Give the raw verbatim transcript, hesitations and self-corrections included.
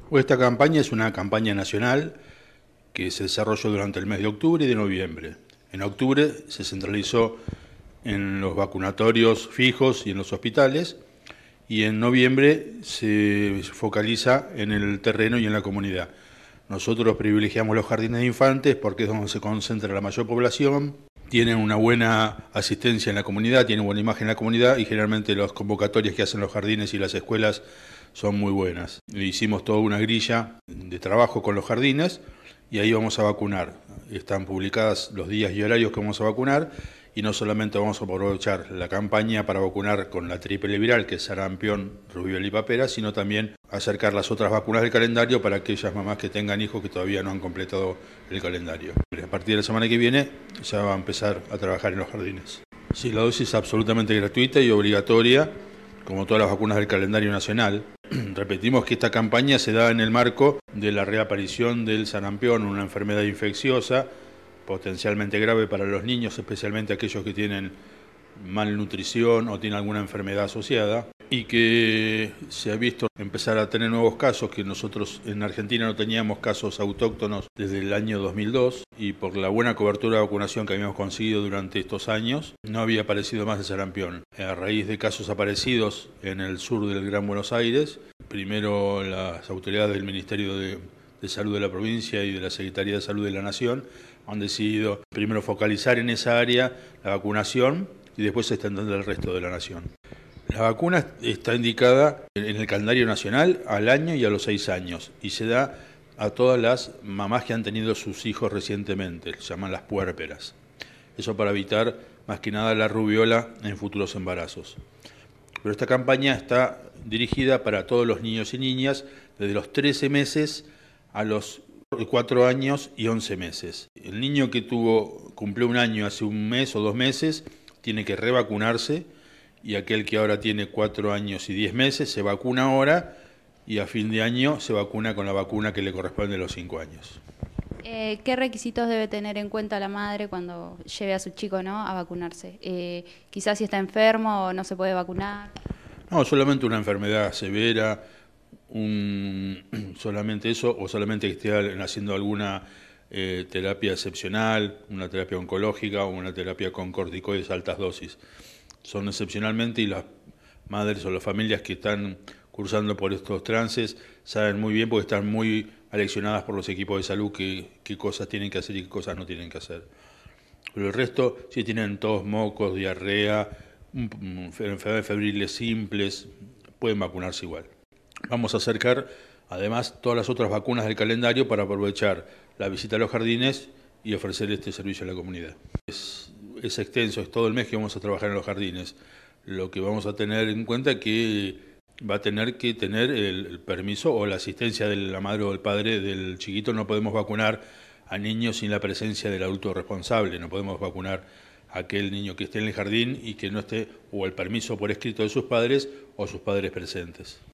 Esta campaña es una campaña nacional que se desarrolló durante el mes de octubre y de noviembre. En octubre se centralizó en los vacunatorios fijos y en los hospitales, y en noviembre se focaliza en el terreno y en la comunidad. Nosotros privilegiamos los jardines de infantes porque es donde se concentra la mayor población, tienen una buena asistencia en la comunidad, tienen buena imagen en la comunidad y generalmente las convocatorias que hacen los jardines y las escuelas son muy buenas. Hicimos toda una grilla de trabajo con los jardines y ahí vamos a vacunar. Están publicadas los días y horarios que vamos a vacunar, y no solamente vamos a aprovechar la campaña para vacunar con la triple viral, que es sarampión, rubiola y papera, sino también acercar las otras vacunas del calendario para aquellas mamás que tengan hijos que todavía no han completado el calendario. A partir de la semana que viene ya va a empezar a trabajar en los jardines. Sí, la dosis es absolutamente gratuita y obligatoria, como todas las vacunas del calendario nacional. Repetimos que esta campaña se da en el marco de la reaparición del sarampión, una enfermedad infecciosa potencialmente grave para los niños, especialmente aquellos que tienen malnutrición o tienen alguna enfermedad asociada, y que se ha visto empezar a tener nuevos casos, que nosotros en Argentina no teníamos casos autóctonos desde el año dos mil dos, y por la buena cobertura de vacunación que habíamos conseguido durante estos años, no había aparecido más el sarampión. A raíz de casos aparecidos en el sur del Gran Buenos Aires, primero las autoridades del Ministerio de, de Salud de la provincia y de la Secretaría de Salud de la Nación han decidido primero focalizar en esa área la vacunación y después extender al resto de la nación. La vacuna está indicada en el calendario nacional al año y a los seis años y se da a todas las mamás que han tenido sus hijos recientemente, se llaman las puérperas. Eso para evitar más que nada la rubiola en futuros embarazos. Pero esta campaña está dirigida para todos los niños y niñas desde los trece meses a los cuatro años y once meses. El niño que tuvo cumplió un año hace un mes o dos meses tiene que revacunarse, y aquel que ahora tiene cuatro años y diez meses se vacuna ahora y a fin de año se vacuna con la vacuna que le corresponde a los cinco años. Eh, ¿Qué requisitos debe tener en cuenta la madre cuando lleve a su chico, ¿no?, a vacunarse? Eh, quizás si está enfermo o no se puede vacunar. No, solamente una enfermedad severa, un, solamente eso, o solamente que esté haciendo alguna eh, terapia excepcional, una terapia oncológica o una terapia con corticoides a altas dosis. Son excepcionalmente, y las madres o las familias que están cursando por estos trances saben muy bien, porque están muy aleccionadas por los equipos de salud qué, qué cosas tienen que hacer y qué cosas no tienen que hacer. Pero el resto, si tienen tos, mocos, diarrea, enfermedades febriles simples, pueden vacunarse igual. Vamos a acercar además todas las otras vacunas del calendario para aprovechar la visita a los jardines y ofrecer este servicio a la comunidad. Es, es extenso, es todo el mes que vamos a trabajar en los jardines. Lo que vamos a tener en cuenta es que va a tener que tener el, el permiso o la asistencia de la madre o el padre del chiquito. No podemos vacunar a niños sin la presencia del adulto responsable, no podemos vacunar a aquel niño que esté en el jardín y que no esté o el permiso por escrito de sus padres o sus padres presentes.